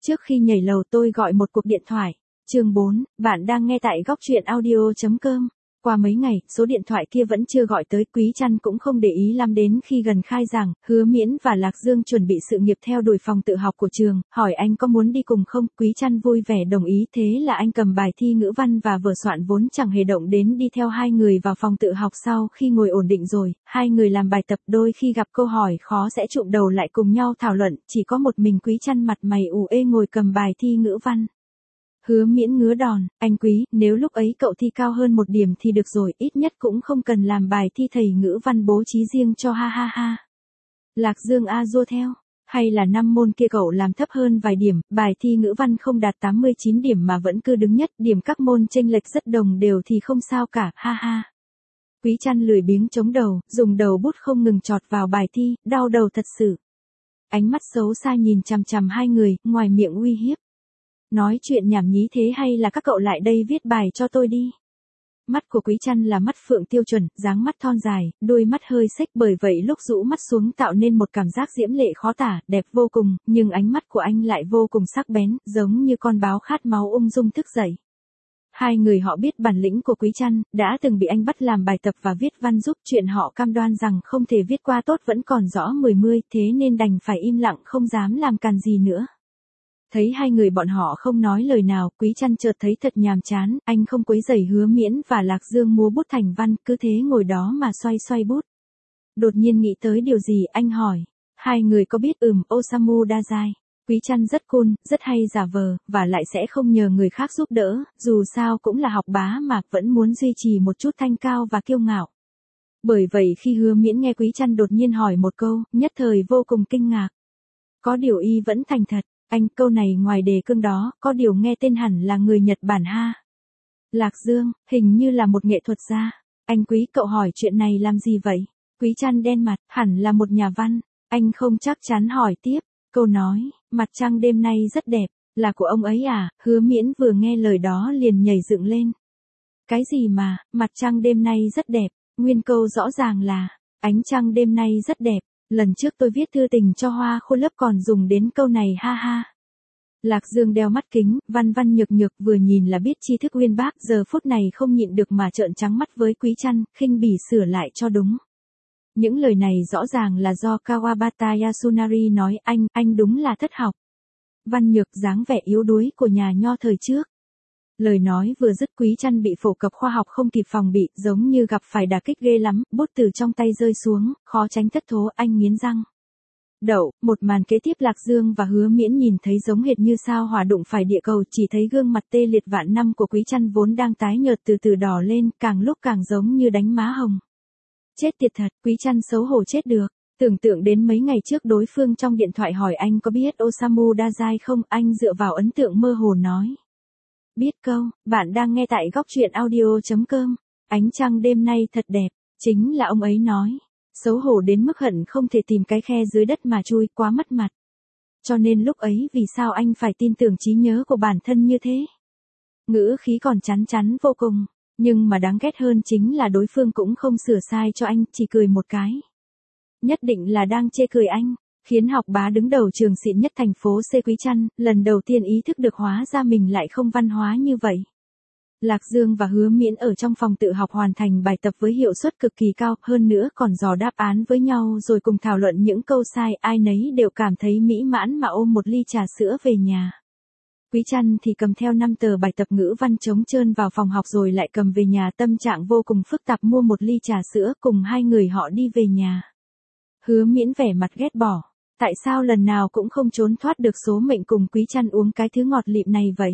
Trước khi nhảy lầu tôi gọi một cuộc điện thoại. Chương 4, bạn đang nghe tại góc truyện audio.com. Qua mấy ngày, số điện thoại kia vẫn chưa gọi tới, Quý Trăn cũng không để ý lắm đến khi gần khai giảng, Hứa Miễn và Lạc Dương chuẩn bị sự nghiệp theo đuổi phòng tự học của trường, hỏi anh có muốn đi cùng không, Quý Trăn vui vẻ đồng ý, thế là anh cầm bài thi ngữ văn và vở soạn vốn chẳng hề động đến đi theo hai người vào phòng tự học. Sau khi ngồi ổn định rồi, hai người làm bài tập, đôi khi gặp câu hỏi khó sẽ chụm đầu lại cùng nhau thảo luận, chỉ có một mình Quý Trăn mặt mày ủ ê ngồi cầm bài thi ngữ văn. Hứa Miễn ngứa đòn, anh Quý, nếu lúc ấy cậu thi cao hơn một điểm thì được rồi, ít nhất cũng không cần làm bài thi thầy ngữ văn bố trí riêng cho ha ha ha. Lạc Dương a dua theo, hay là 5 môn kia cậu làm thấp hơn vài điểm, bài thi ngữ văn không đạt 89 điểm mà vẫn cứ đứng nhất, điểm các môn chênh lệch rất đồng đều thì không sao cả, ha ha. Quý Trăn lười biếng chống đầu, dùng đầu bút không ngừng chọt vào bài thi, đau đầu thật sự. Ánh mắt xấu xa nhìn chằm chằm hai người, ngoài miệng uy hiếp. Nói chuyện nhảm nhí thế hay là các cậu lại đây viết bài cho tôi đi. Mắt của Quý Trăn là mắt phượng tiêu chuẩn, dáng mắt thon dài, đôi mắt hơi xếch, bởi vậy lúc rũ mắt xuống tạo nên một cảm giác diễm lệ khó tả, đẹp vô cùng, nhưng ánh mắt của anh lại vô cùng sắc bén, giống như con báo khát máu ung dung thức dậy. Hai người họ biết bản lĩnh của Quý Trăn, đã từng bị anh bắt làm bài tập và viết văn giúp, chuyện họ cam đoan rằng không thể viết qua tốt vẫn còn rõ mười, thế nên đành phải im lặng không dám làm càn gì nữa. Thấy hai người bọn họ không nói lời nào, Quý Trăn chợt thấy thật nhàm chán, anh không quấy rầy Hứa Miễn và Lạc Dương múa bút thành văn, cứ thế ngồi đó mà xoay xoay bút. Đột nhiên nghĩ tới điều gì, anh hỏi, hai người có biết Osamu Dazai? Quý Trăn rất cool, rất hay giả vờ, và lại sẽ không nhờ người khác giúp đỡ, dù sao cũng là học bá mà, vẫn muốn duy trì một chút thanh cao và kiêu ngạo. Bởi vậy khi Hứa Miễn nghe Quý Trăn đột nhiên hỏi một câu, nhất thời vô cùng kinh ngạc. Có điều y vẫn thành thật. Anh, câu này ngoài đề cương đó, có điều nghe tên hẳn là người Nhật Bản ha. Lạc Dương, hình như là một nghệ thuật gia. Anh Quý, cậu hỏi chuyện này làm gì vậy? Quý Trăn đen mặt, hẳn là một nhà văn. Anh không chắc chắn hỏi tiếp. Câu nói, mặt trăng đêm nay rất đẹp, là của ông ấy à? Hứa Miễn vừa nghe lời đó liền nhảy dựng lên. Cái gì mà, mặt trăng đêm nay rất đẹp, nguyên câu rõ ràng là, ánh trăng đêm nay rất đẹp. Lần trước tôi viết thư tình cho Hoa Khôi lớp còn dùng đến câu này ha ha. Lạc Dương đeo mắt kính, văn văn nhược nhược, vừa nhìn là biết tri thức uyên bác, giờ phút này không nhịn được mà trợn trắng mắt với Quý Trăn, khinh bỉ sửa lại cho đúng. Những lời này rõ ràng là do Kawabata Yasunari nói, anh đúng là thất học. Văn nhược, dáng vẻ yếu đuối của nhà nho thời trước. Lời nói vừa dứt, Quý Trăn bị phổ cập khoa học không kịp phòng bị, giống như gặp phải đả kích ghê lắm, bút từ trong tay rơi xuống, khó tránh thất thố, anh nghiến răng. Đậu, một màn kế tiếp Lạc Dương và Hứa Miễn nhìn thấy giống hệt như sao hỏa đụng phải địa cầu, chỉ thấy gương mặt tê liệt vạn năm của Quý Trăn vốn đang tái nhợt từ từ đỏ lên, càng lúc càng giống như đánh má hồng. Chết tiệt thật, Quý Trăn xấu hổ chết được. Tưởng tượng đến mấy ngày trước đối phương trong điện thoại hỏi anh có biết Osamu Dazai không, anh dựa vào ấn tượng mơ hồ nói. Biết câu, bạn đang nghe tại góc truyện audio.com. Ánh trăng đêm nay thật đẹp, chính là ông ấy nói. Xấu hổ đến mức hận không thể tìm cái khe dưới đất mà chui, quá mất mặt. Cho nên lúc ấy vì sao anh phải tin tưởng trí nhớ của bản thân như thế? Ngữ khí còn chắn chắn vô cùng, nhưng mà đáng ghét hơn chính là đối phương cũng không sửa sai cho anh, chỉ cười một cái. Nhất định là đang chê cười anh. Khiến học bá đứng đầu trường xịn nhất thành phố C. Quý Trăn, lần đầu tiên ý thức được hóa ra mình lại không văn hóa như vậy. Lạc Dương và Hứa Miễn ở trong phòng tự học hoàn thành bài tập với hiệu suất cực kỳ cao, hơn nữa còn dò đáp án với nhau rồi cùng thảo luận những câu sai, ai nấy đều cảm thấy mỹ mãn mà ôm một ly trà sữa về nhà. Quý Trăn thì cầm theo 5 tờ bài tập ngữ văn trống trơn vào phòng học rồi lại cầm về nhà, tâm trạng vô cùng phức tạp, mua một ly trà sữa cùng hai người họ đi về nhà. Hứa Miễn vẻ mặt ghét bỏ. Tại sao lần nào cũng không trốn thoát được số mệnh cùng Quý Trăn uống cái thứ ngọt lịm này vậy?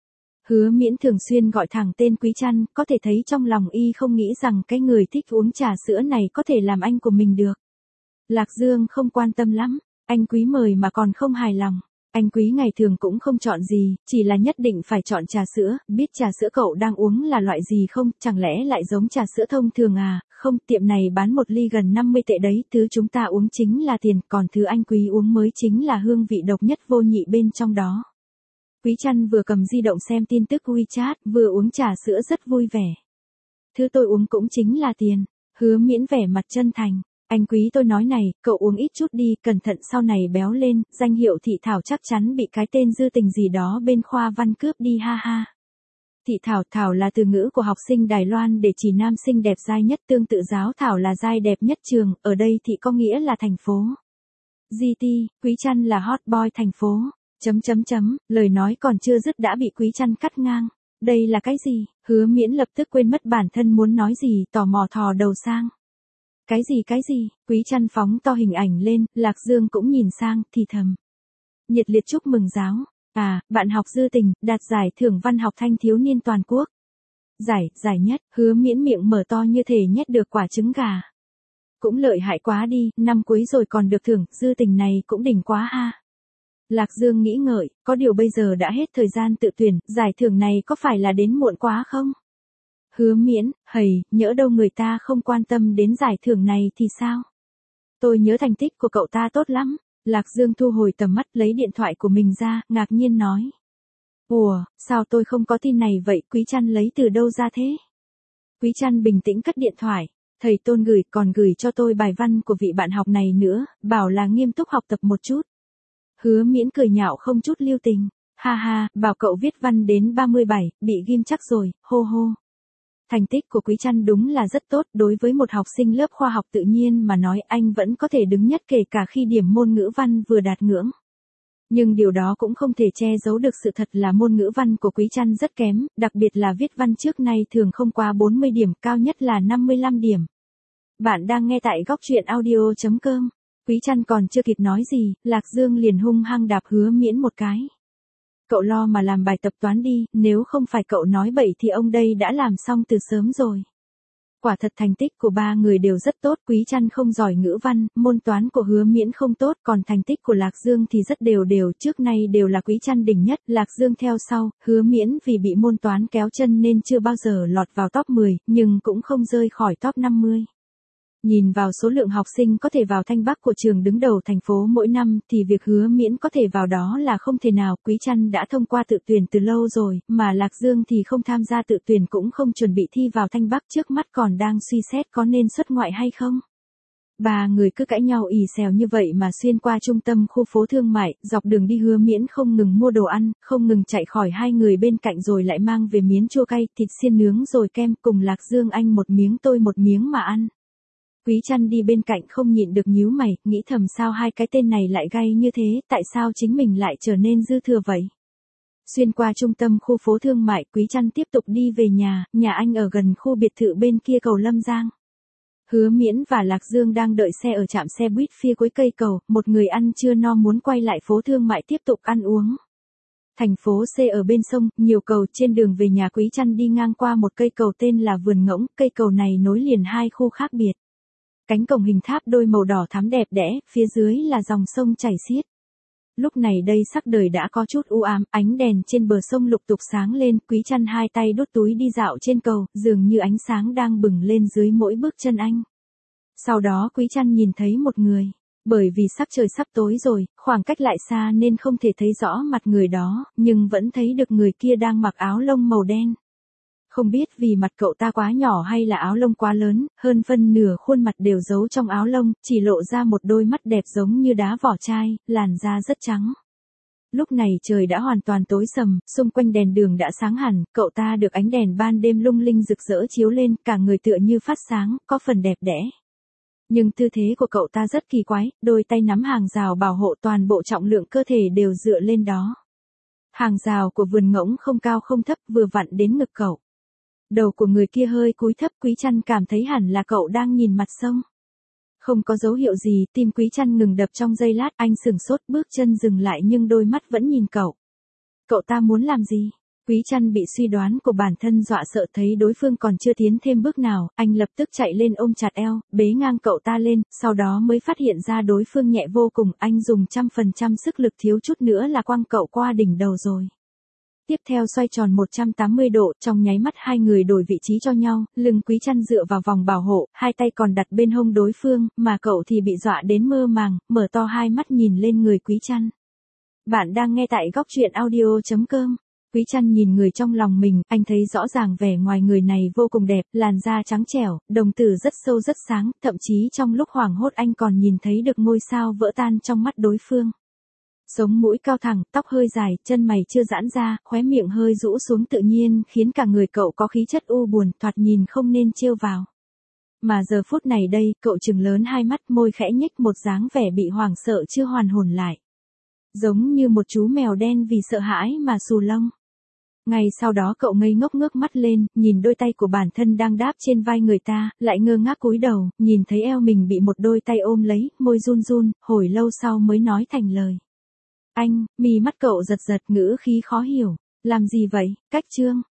Hứa Miễn thường xuyên gọi thẳng tên Quý Trăn, có thể thấy trong lòng y không nghĩ rằng cái người thích uống trà sữa này có thể làm anh của mình được. Lạc Dương không quan tâm lắm, anh Quý mời mà còn không hài lòng. Anh Quý ngày thường cũng không chọn gì, chỉ là nhất định phải chọn trà sữa, biết trà sữa cậu đang uống là loại gì không, chẳng lẽ lại giống trà sữa thông thường à, không, tiệm này bán một ly gần 50 tệ đấy, thứ chúng ta uống chính là tiền, còn thứ anh Quý uống mới chính là hương vị độc nhất vô nhị bên trong đó. Quý Trăn vừa cầm di động xem tin tức WeChat, vừa uống trà sữa rất vui vẻ. Thứ tôi uống cũng chính là tiền. Hứa Miễn vẻ mặt chân thành. Anh Quý tôi nói này, cậu uống ít chút đi, cẩn thận sau này béo lên, danh hiệu Thị Thảo chắc chắn bị cái tên Dư Tình gì đó bên khoa văn cướp đi ha ha. Thị Thảo, Thảo là từ ngữ của học sinh Đài Loan để chỉ nam sinh đẹp dai nhất, tương tự giáo Thảo là dai đẹp nhất trường, ở đây Thị có nghĩa là thành phố. GT, Quý Trăn là hot boy thành phố. Lời nói còn chưa dứt đã bị Quý Trăn cắt ngang. Đây là cái gì? Hứa Miễn lập tức quên mất bản thân muốn nói gì, tò mò thò đầu sang. Cái gì? Quý Trăn phóng to hình ảnh lên, Lạc Dương cũng nhìn sang, thì thầm. Nhiệt liệt chúc mừng giáo. À, bạn học Dư Tình, đạt giải thưởng văn học thanh thiếu niên toàn quốc. Giải nhất, Hứa Miễn miệng mở to như thể nhét được quả trứng gà. Cũng lợi hại quá đi, năm cuối rồi còn được thưởng, Dư Tình này cũng đỉnh quá ha. Lạc Dương nghĩ ngợi, có điều bây giờ đã hết thời gian tự tuyển, giải thưởng này có phải là đến muộn quá không? Hứa Miễn, nhỡ đâu người ta không quan tâm đến giải thưởng này thì sao? Tôi nhớ thành tích của cậu ta tốt lắm. Lạc Dương thu hồi tầm mắt lấy điện thoại của mình ra, ngạc nhiên nói. Ủa, sao tôi không có tin này vậy, Quý Trăn lấy từ đâu ra thế? Quý Trăn bình tĩnh cất điện thoại. Thầy Tôn còn gửi cho tôi bài văn của vị bạn học này nữa, bảo là nghiêm túc học tập một chút. Hứa Miễn cười nhạo không chút lưu tình. Ha ha, bảo cậu viết văn đến 37, bị ghim chắc rồi, hô hô. Thành tích của Quý Trăn đúng là rất tốt, đối với một học sinh lớp khoa học tự nhiên mà nói anh vẫn có thể đứng nhất kể cả khi điểm môn ngữ văn vừa đạt ngưỡng. Nhưng điều đó cũng không thể che giấu được sự thật là môn ngữ văn của Quý Trăn rất kém, đặc biệt là viết văn trước nay thường không qua 40 điểm, cao nhất là 55 điểm. Bạn đang nghe tại góc truyện audio.com. Quý Trăn còn chưa kịp nói gì, Lạc Dương liền hung hăng đạp Hứa Miễn một cái. Cậu lo mà làm bài tập toán đi, nếu không phải cậu nói bậy thì ông đây đã làm xong từ sớm rồi. Quả thật thành tích của ba người đều rất tốt, Quý Trăn không giỏi ngữ văn, môn toán của Hứa Miễn không tốt, còn thành tích của Lạc Dương thì rất đều, trước nay đều là Quý Trăn đỉnh nhất, Lạc Dương theo sau, Hứa Miễn vì bị môn toán kéo chân nên chưa bao giờ lọt vào top 10, nhưng cũng không rơi khỏi top 50. Nhìn vào số lượng học sinh có thể vào Thanh Bắc của trường đứng đầu thành phố mỗi năm thì việc Hứa Miễn có thể vào đó là không thể nào, Quý Trăn đã thông qua tự tuyển từ lâu rồi, mà Lạc Dương thì không tham gia tự tuyển cũng không chuẩn bị thi vào Thanh Bắc, trước mắt còn đang suy xét có nên xuất ngoại hay không. Ba người cứ cãi nhau ì xèo như vậy mà xuyên qua trung tâm khu phố thương mại, dọc đường đi Hứa Miễn không ngừng mua đồ ăn, không ngừng chạy khỏi hai người bên cạnh rồi lại mang về miến chua cay, thịt xiên nướng rồi kem, cùng Lạc Dương anh một miếng tôi một miếng mà ăn. Quý Trăn đi bên cạnh không nhịn được nhíu mày, nghĩ thầm sao hai cái tên này lại gay như thế, tại sao chính mình lại trở nên dư thừa vậy. Xuyên qua trung tâm khu phố thương mại, Quý Trăn tiếp tục đi về nhà anh ở gần khu biệt thự bên kia cầu Lâm Giang. Hứa Miễn và Lạc Dương đang đợi xe ở trạm xe buýt phía cuối cây cầu, một người ăn trưa no muốn quay lại phố thương mại tiếp tục ăn uống. Thành phố C ở bên sông, nhiều cầu, trên đường về nhà Quý Trăn đi ngang qua một cây cầu tên là Vườn Ngỗng, cây cầu này nối liền hai khu khác biệt. Cánh cổng hình tháp đôi màu đỏ thắm đẹp đẽ, phía dưới là dòng sông chảy xiết. Lúc này đây sắc đời đã có chút u ám, ánh đèn trên bờ sông lục tục sáng lên, Quý Trăn hai tay đút túi đi dạo trên cầu, dường như ánh sáng đang bừng lên dưới mỗi bước chân anh. Sau đó Quý Trăn nhìn thấy một người, bởi vì sắc trời sắp tối rồi, khoảng cách lại xa nên không thể thấy rõ mặt người đó, nhưng vẫn thấy được người kia đang mặc áo lông màu đen. Không biết vì mặt cậu ta quá nhỏ hay là áo lông quá lớn, hơn phân nửa khuôn mặt đều giấu trong áo lông, chỉ lộ ra một đôi mắt đẹp giống như đá vỏ chai, làn da rất trắng. Lúc này trời đã hoàn toàn tối sầm, xung quanh đèn đường đã sáng hẳn, cậu ta được ánh đèn ban đêm lung linh rực rỡ chiếu lên, cả người tựa như phát sáng, có phần đẹp đẽ. Nhưng tư thế của cậu ta rất kỳ quái, đôi tay nắm hàng rào bảo hộ, toàn bộ trọng lượng cơ thể đều dựa lên đó. Hàng rào của Vườn Ngỗng không cao không thấp, vừa vặn đến ngực cậu. Đầu của người kia hơi cúi thấp, Quý Trăn cảm thấy hẳn là cậu đang nhìn mặt sông. Không có dấu hiệu gì, tim Quý Trăn ngừng đập trong giây lát, anh sửng sốt, bước chân dừng lại nhưng đôi mắt vẫn nhìn cậu. Cậu ta muốn làm gì? Quý Trăn bị suy đoán của bản thân dọa sợ, thấy đối phương còn chưa tiến thêm bước nào, anh lập tức chạy lên ôm chặt eo, bế ngang cậu ta lên, sau đó mới phát hiện ra đối phương nhẹ vô cùng, anh dùng 100% sức lực, thiếu chút nữa là quăng cậu qua đỉnh đầu rồi. Tiếp theo xoay tròn 180 độ, trong nháy mắt hai người đổi vị trí cho nhau, lưng Quý Trăn dựa vào vòng bảo hộ, hai tay còn đặt bên hông đối phương, mà cậu thì bị dọa đến mơ màng, mở to hai mắt nhìn lên người Quý Trăn. Bạn đang nghe tại góc truyện audio.com. Quý Trăn nhìn người trong lòng mình, anh thấy rõ ràng vẻ ngoài người này vô cùng đẹp, làn da trắng trẻo, đồng tử rất sâu rất sáng, thậm chí trong lúc hoảng hốt anh còn nhìn thấy được ngôi sao vỡ tan trong mắt đối phương. Sống mũi cao thẳng, tóc hơi dài, chân mày chưa giãn ra, khóe miệng hơi rũ xuống tự nhiên khiến cả người cậu có khí chất u buồn, thoạt nhìn không nên trêu vào. Mà giờ phút này đây, cậu trừng lớn hai mắt, môi khẽ nhếch, một dáng vẻ bị hoảng sợ chưa hoàn hồn lại. Giống như một chú mèo đen vì sợ hãi mà xù lông. Ngay sau đó cậu ngây ngốc ngước mắt lên, nhìn đôi tay của bản thân đang đáp trên vai người ta, lại ngơ ngác cúi đầu, nhìn thấy eo mình bị một đôi tay ôm lấy, môi run run, hồi lâu sau mới nói thành lời. Anh, mí mắt cậu giật giật, ngữ khí khó hiểu. Làm gì vậy, Cách Trương?